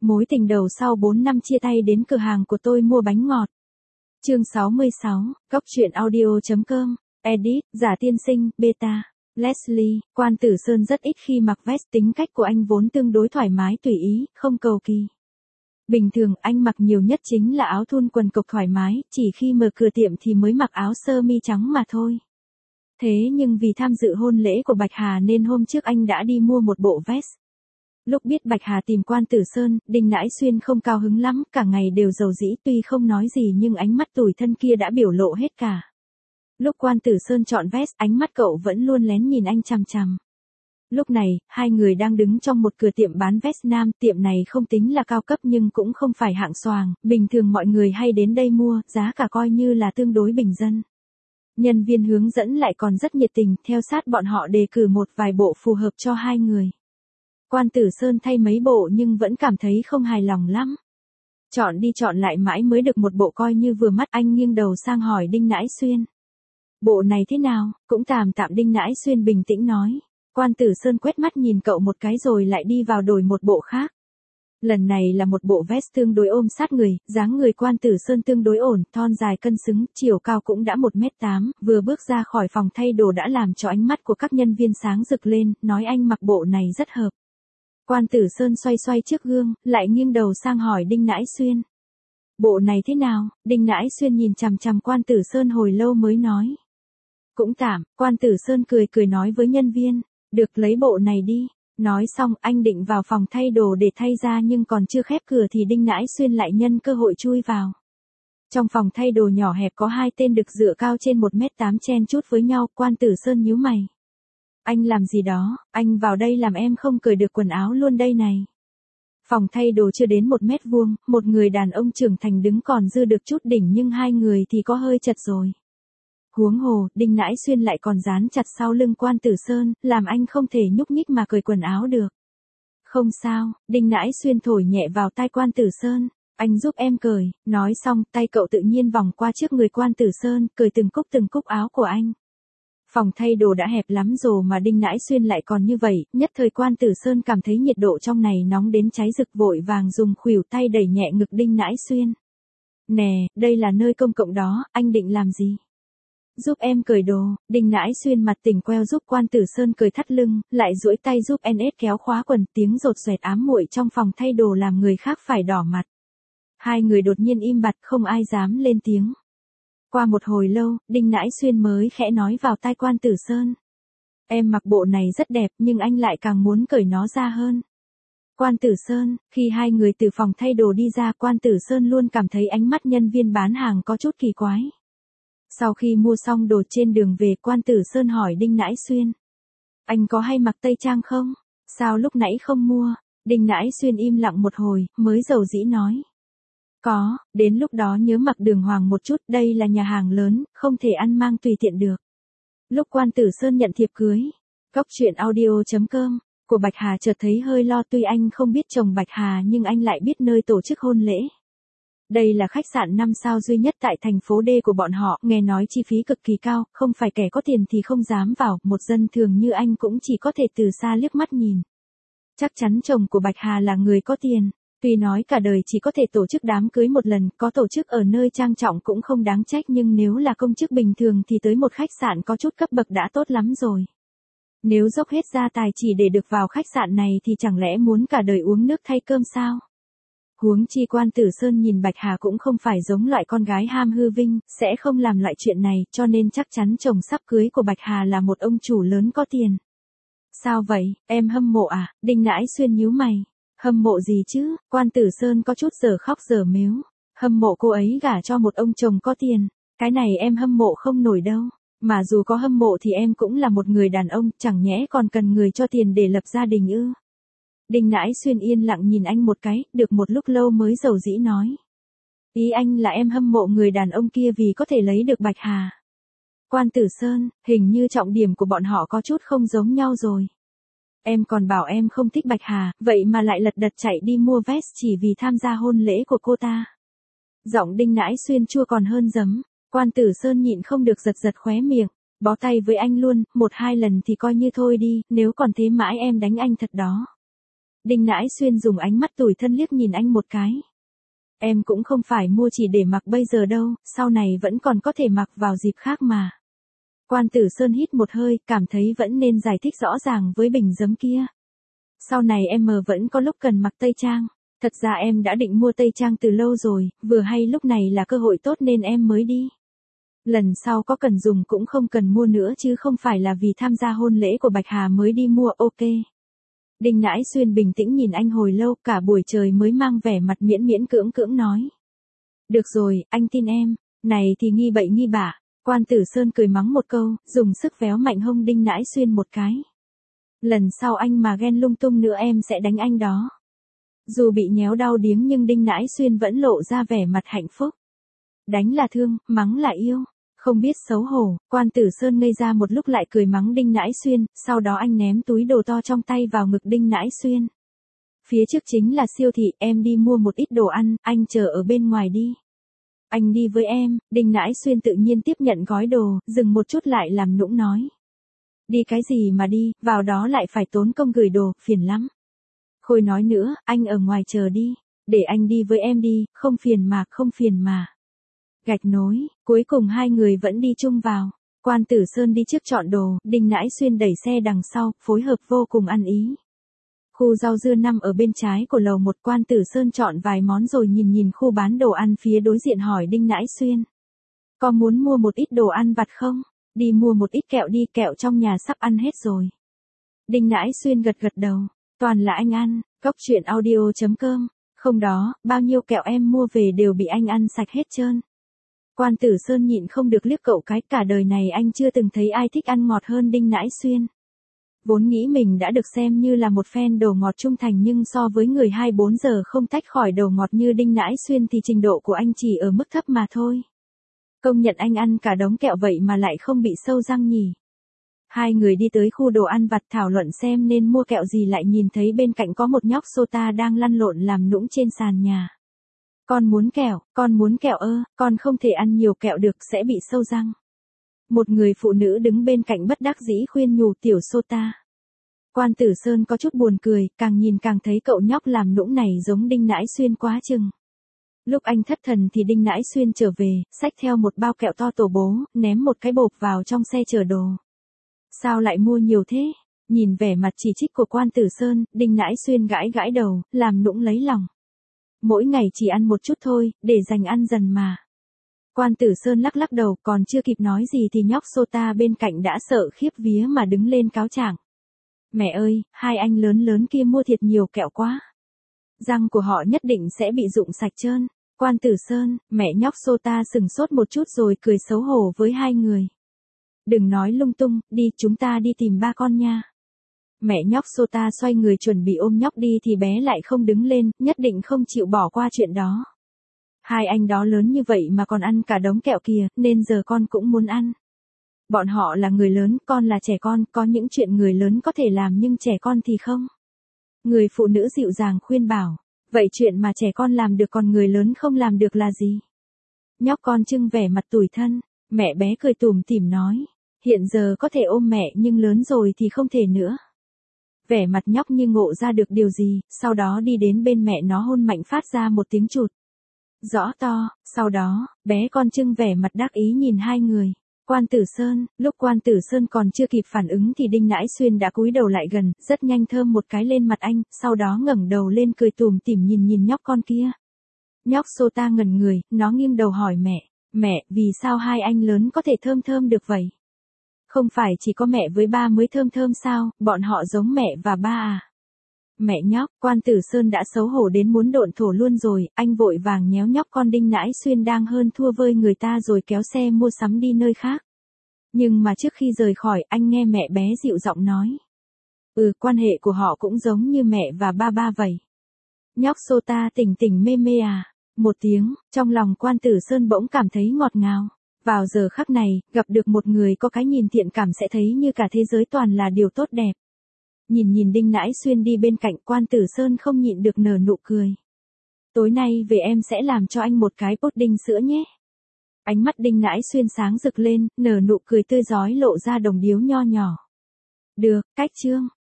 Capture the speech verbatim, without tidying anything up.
Mối tình đầu sau bốn năm chia tay đến cửa hàng của tôi mua bánh ngọt. Chương sáu mươi sáu, Cóc truyện audio.com, Edit, Giả tiên sinh, Beta. Leslie, Quan Tử Sơn rất ít khi mặc vest, tính cách của anh vốn tương đối thoải mái tùy ý, không cầu kỳ. Bình thường anh mặc nhiều nhất chính là áo thun quần cộc thoải mái, chỉ khi mở cửa tiệm thì mới mặc áo sơ mi trắng mà thôi. Thế nhưng vì tham dự hôn lễ của Bạch Hà nên hôm trước anh đã đi mua một bộ vest. Lúc biết Bạch Hà tìm Quan Tử Sơn, Đinh Nãi Xuyên không cao hứng lắm, cả ngày đều dầu dĩ, tuy không nói gì nhưng ánh mắt tủi thân kia đã biểu lộ hết cả. Lúc Quan Tử Sơn chọn vest, ánh mắt cậu vẫn luôn lén nhìn anh chằm chằm. Lúc này, hai người đang đứng trong một cửa tiệm bán vest nam, tiệm này không tính là cao cấp nhưng cũng không phải hạng xoàng, bình thường mọi người hay đến đây mua, giá cả coi như là tương đối bình dân. Nhân viên hướng dẫn lại còn rất nhiệt tình, theo sát bọn họ đề cử một vài bộ phù hợp cho hai người. Quan Tử Sơn thay mấy bộ nhưng vẫn cảm thấy không hài lòng lắm. Chọn đi chọn lại mãi mới được một bộ coi như vừa mắt, anh nghiêng đầu sang hỏi Đinh Nãi Xuyên. Bộ này thế nào? Cũng tạm tạm, Đinh Nãi Xuyên bình tĩnh nói. Quan Tử Sơn quét mắt nhìn cậu một cái rồi lại đi vào đổi một bộ khác. Lần này là một bộ vest tương đối ôm sát người, dáng người Quan Tử Sơn tương đối ổn, thon dài cân xứng, chiều cao cũng đã một mét tám, vừa bước ra khỏi phòng thay đồ đã làm cho ánh mắt của các nhân viên sáng rực lên, nói anh mặc bộ này rất hợp. Quan Tử Sơn xoay xoay trước gương, lại nghiêng đầu sang hỏi Đinh Nãi Xuyên. Bộ này thế nào? Đinh Nãi Xuyên nhìn chằm chằm Quan Tử Sơn hồi lâu mới nói. Cũng tạm, Quan Tử Sơn cười cười nói với nhân viên, được lấy bộ này đi. Nói xong anh định vào phòng thay đồ để thay ra nhưng còn chưa khép cửa thì Đinh Nãi Xuyên lại nhân cơ hội chui vào. Trong phòng thay đồ nhỏ hẹp có hai tên đực dựa cao trên một mét tám chen chúc với nhau, Quan Tử Sơn nhíu mày. Anh làm gì đó, anh vào đây làm em không cởi được quần áo luôn đây này. Phòng thay đồ chưa đến một mét vuông, một người đàn ông trưởng thành đứng còn dư được chút đỉnh nhưng hai người thì có hơi chật rồi. Huống hồ, Đinh Nãi Xuyên lại còn dán chặt sau lưng Quan Tử Sơn, làm anh không thể nhúc nhích mà cởi quần áo được. Không sao, Đinh Nãi Xuyên thổi nhẹ vào tai Quan Tử Sơn, anh giúp em cởi, nói xong tay cậu tự nhiên vòng qua trước người Quan Tử Sơn, cởi từng cúc từng cúc áo của anh. Phòng thay đồ đã hẹp lắm rồi mà Đinh Nãi Xuyên lại còn như vậy, nhất thời Quan Tử Sơn cảm thấy nhiệt độ trong này nóng đến cháy rực, vội vàng dùng khuỷu tay đẩy nhẹ ngực Đinh Nãi Xuyên. Nè, đây là nơi công cộng đó, anh định làm gì? Giúp em cởi đồ. Đinh Nãi Xuyên mặt tỉnh queo giúp Quan Tử Sơn cởi thắt lưng, lại duỗi tay giúp en ét kéo khóa quần, tiếng rột rẹt ám muội trong phòng thay đồ làm người khác phải đỏ mặt. Hai người đột nhiên im bặt, không ai dám lên tiếng. Qua một hồi lâu, Đinh Nãi Xuyên mới khẽ nói vào tai Quan Tử Sơn. Em mặc bộ này rất đẹp nhưng anh lại càng muốn cởi nó ra hơn. Quan Tử Sơn, khi hai người từ phòng thay đồ đi ra, Quan Tử Sơn luôn cảm thấy ánh mắt nhân viên bán hàng có chút kỳ quái. Sau khi mua xong đồ trên đường về, Quan Tử Sơn hỏi Đinh Nãi Xuyên. Anh có hay mặc tây trang không? Sao lúc nãy không mua? Đinh Nãi Xuyên im lặng một hồi, mới dầu dĩ nói. Có, đến lúc đó nhớ mặc đường hoàng một chút, đây là nhà hàng lớn, không thể ăn mang tùy tiện được. Lúc Quan Tử Sơn nhận thiệp cưới, Cóc truyện audio.com, của Bạch Hà chợt thấy hơi lo, tuy anh không biết chồng Bạch Hà nhưng anh lại biết nơi tổ chức hôn lễ. Đây là khách sạn năm sao duy nhất tại thành phố D của bọn họ, nghe nói chi phí cực kỳ cao, không phải kẻ có tiền thì không dám vào, một dân thường như anh cũng chỉ có thể từ xa liếc mắt nhìn. Chắc chắn chồng của Bạch Hà là người có tiền, tuy nói cả đời chỉ có thể tổ chức đám cưới một lần, có tổ chức ở nơi trang trọng cũng không đáng trách, nhưng nếu là công chức bình thường thì tới một khách sạn có chút cấp bậc đã tốt lắm rồi. Nếu dốc hết gia tài chỉ để được vào khách sạn này thì chẳng lẽ muốn cả đời uống nước thay cơm sao? Huống chi Quan Tử Sơn nhìn Bạch Hà cũng không phải giống loại con gái ham hư vinh, sẽ không làm loại chuyện này, cho nên chắc chắn chồng sắp cưới của Bạch Hà là một ông chủ lớn có tiền. Sao vậy, em hâm mộ à? Đinh Nãi Xuyên nhíu mày. Hâm mộ gì chứ? Quan Tử Sơn có chút giờ khóc giờ mếu. Hâm mộ cô ấy gả cho một ông chồng có tiền. Cái này em hâm mộ không nổi đâu. Mà dù có hâm mộ thì em cũng là một người đàn ông, chẳng nhẽ còn cần người cho tiền để lập gia đình ư? Đinh Nãi Xuyên yên lặng nhìn anh một cái, được một lúc lâu mới dầu dĩ nói. Ý anh là em hâm mộ người đàn ông kia vì có thể lấy được Bạch Hà. Quan Tử Sơn, hình như trọng điểm của bọn họ có chút không giống nhau rồi. Em còn bảo em không thích Bạch Hà, vậy mà lại lật đật chạy đi mua vest chỉ vì tham gia hôn lễ của cô ta. Giọng Đinh Nãi Xuyên chua còn hơn giấm, Quan Tử Sơn nhịn không được giật giật khóe miệng, bó tay với anh luôn, một hai lần thì coi như thôi đi, nếu còn thế mãi em đánh anh thật đó. Đinh Nãi Xuyên dùng ánh mắt tủi thân liếc nhìn anh một cái. Em cũng không phải mua chỉ để mặc bây giờ đâu, sau này vẫn còn có thể mặc vào dịp khác mà. Quan Tử Sơn hít một hơi, cảm thấy vẫn nên giải thích rõ ràng với bình giấm kia. Sau này em mờ vẫn có lúc cần mặc tây trang. Thật ra em đã định mua tây trang từ lâu rồi, vừa hay lúc này là cơ hội tốt nên em mới đi. Lần sau có cần dùng cũng không cần mua nữa chứ không phải là vì tham gia hôn lễ của Bạch Hà mới đi mua, ok. Đinh Nãi Xuyên bình tĩnh nhìn anh hồi lâu, cả buổi trời mới mang vẻ mặt miễn miễn cưỡng cưỡng nói. Được rồi, anh tin em, này thì nghi bậy nghi bạ. Quan Tử Sơn cười mắng một câu, dùng sức véo mạnh hông Đinh Nãi Xuyên một cái. Lần sau anh mà ghen lung tung nữa em sẽ đánh anh đó. Dù bị nhéo đau điếng nhưng Đinh Nãi Xuyên vẫn lộ ra vẻ mặt hạnh phúc. Đánh là thương, mắng là yêu. Không biết xấu hổ, Quan Tử Sơn ngây ra một lúc lại cười mắng Đinh Nãi Xuyên, sau đó anh ném túi đồ to trong tay vào ngực Đinh Nãi Xuyên. Phía trước chính là siêu thị, em đi mua một ít đồ ăn, anh chờ ở bên ngoài đi. Anh đi với em. Đinh Nãi Xuyên tự nhiên tiếp nhận gói đồ, dừng một chút lại làm nũng nói. Đi cái gì mà đi, vào đó lại phải tốn công gửi đồ, phiền lắm. Khôi nói nữa, anh ở ngoài chờ đi, để anh đi với em đi, không phiền mà, không phiền mà. Gạch nối, cuối cùng hai người vẫn đi chung vào. Quan Tử Sơn đi trước chọn đồ, Đinh Nãi Xuyên đẩy xe đằng sau, phối hợp vô cùng ăn ý. Khu rau dưa nằm ở bên trái của lầu một. Quan Tử Sơn chọn vài món rồi nhìn nhìn khu bán đồ ăn phía đối diện hỏi Đinh Nãi Xuyên. Có muốn mua một ít đồ ăn vặt không? Đi mua một ít kẹo đi, kẹo trong nhà sắp ăn hết rồi. Đinh Nãi Xuyên gật gật đầu. Toàn là anh ăn, cốc truyện audio chấm com. Không đó, bao nhiêu kẹo em mua về đều bị anh ăn sạch hết trơn. Quan Tử Sơn nhịn không được liếc cậu cái, cả đời này anh chưa từng thấy ai thích ăn ngọt hơn Đinh Nãi Xuyên. Vốn nghĩ mình đã được xem như là một fan đồ ngọt trung thành nhưng so với người hai mươi bốn giờ không tách khỏi đồ ngọt như Đinh Nãi Xuyên thì trình độ của anh chỉ ở mức thấp mà thôi. Công nhận anh ăn cả đống kẹo vậy mà lại không bị sâu răng nhỉ. Hai người đi tới khu đồ ăn vặt thảo luận xem nên mua kẹo gì lại nhìn thấy bên cạnh có một nhóc Sota đang lăn lộn làm nũng trên sàn nhà. Con muốn kẹo, con muốn kẹo ơ, con không thể ăn nhiều kẹo được sẽ bị sâu răng. Một người phụ nữ đứng bên cạnh bất đắc dĩ khuyên nhủ tiểu Sota. Quan Tử Sơn có chút buồn cười, càng nhìn càng thấy cậu nhóc làm nũng này giống Đinh Nãi Xuyên quá chừng. Lúc anh thất thần thì Đinh Nãi Xuyên trở về, xách theo một bao kẹo to tổ bố, ném một cái bộp vào trong xe chở đồ. Sao lại mua nhiều thế? Nhìn vẻ mặt chỉ trích của Quan Tử Sơn, Đinh Nãi Xuyên gãi gãi đầu, làm nũng lấy lòng. Mỗi ngày chỉ ăn một chút thôi, để dành ăn dần mà. Quan Tử Sơn lắc lắc đầu, còn chưa kịp nói gì thì nhóc Sota bên cạnh đã sợ khiếp vía mà đứng lên cáo trạng. Mẹ ơi, hai anh lớn lớn kia mua thiệt nhiều kẹo quá. Răng của họ nhất định sẽ bị rụng sạch trơn. Quan Tử Sơn, mẹ nhóc Sota sừng sốt một chút rồi cười xấu hổ với hai người. Đừng nói lung tung, đi chúng ta đi tìm ba con nha. Mẹ nhóc Sota xoay người chuẩn bị ôm nhóc đi thì bé lại không đứng lên, nhất định không chịu bỏ qua chuyện đó. Hai anh đó lớn như vậy mà còn ăn cả đống kẹo kìa, nên giờ con cũng muốn ăn. Bọn họ là người lớn, con là trẻ con, có những chuyện người lớn có thể làm nhưng trẻ con thì không. Người phụ nữ dịu dàng khuyên bảo, vậy chuyện mà trẻ con làm được còn người lớn không làm được là gì? Nhóc con trưng vẻ mặt tủi thân, mẹ bé cười tủm tỉm nói, hiện giờ có thể ôm mẹ nhưng lớn rồi thì không thể nữa. Vẻ mặt nhóc như ngộ ra được điều gì, sau đó đi đến bên mẹ nó hôn mạnh phát ra một tiếng chụt. Rõ to, sau đó, bé con trưng vẻ mặt đắc ý nhìn hai người. Quan Tử Sơn, lúc Quan Tử Sơn còn chưa kịp phản ứng thì Đinh Nãi Xuyên đã cúi đầu lại gần, rất nhanh thơm một cái lên mặt anh, sau đó ngẩng đầu lên cười tủm tỉm nhìn nhìn nhóc con kia. Nhóc Sota ngẩn người, nó nghiêng đầu hỏi mẹ, mẹ, vì sao hai anh lớn có thể thơm thơm được vậy? Không phải chỉ có mẹ với ba mới thơm thơm sao, bọn họ giống mẹ và ba à? Mẹ nhóc, Quan Tử Sơn đã xấu hổ đến muốn độn thổ luôn rồi, anh vội vàng nhéo nhóc con Đinh Nãi Xuyên đang hơn thua vơi người ta rồi kéo xe mua sắm đi nơi khác. Nhưng mà trước khi rời khỏi, anh nghe mẹ bé dịu giọng nói. Ừ, quan hệ của họ cũng giống như mẹ và ba ba vậy. Nhóc Sota tỉnh tỉnh mê mê à. Một tiếng, trong lòng Quan Tử Sơn bỗng cảm thấy ngọt ngào. Vào giờ khắc này, gặp được một người có cái nhìn thiện cảm sẽ thấy như cả thế giới toàn là điều tốt đẹp. Nhìn nhìn Đinh Nãi Xuyên đi bên cạnh, Quan Tử Sơn không nhịn được nở nụ cười. Tối nay về em sẽ làm cho anh một cái pudding sữa nhé. Ánh mắt Đinh Nãi Xuyên sáng rực lên, nở nụ cười tươi rói lộ ra đồng điếu nho nhỏ. Được, cách chương.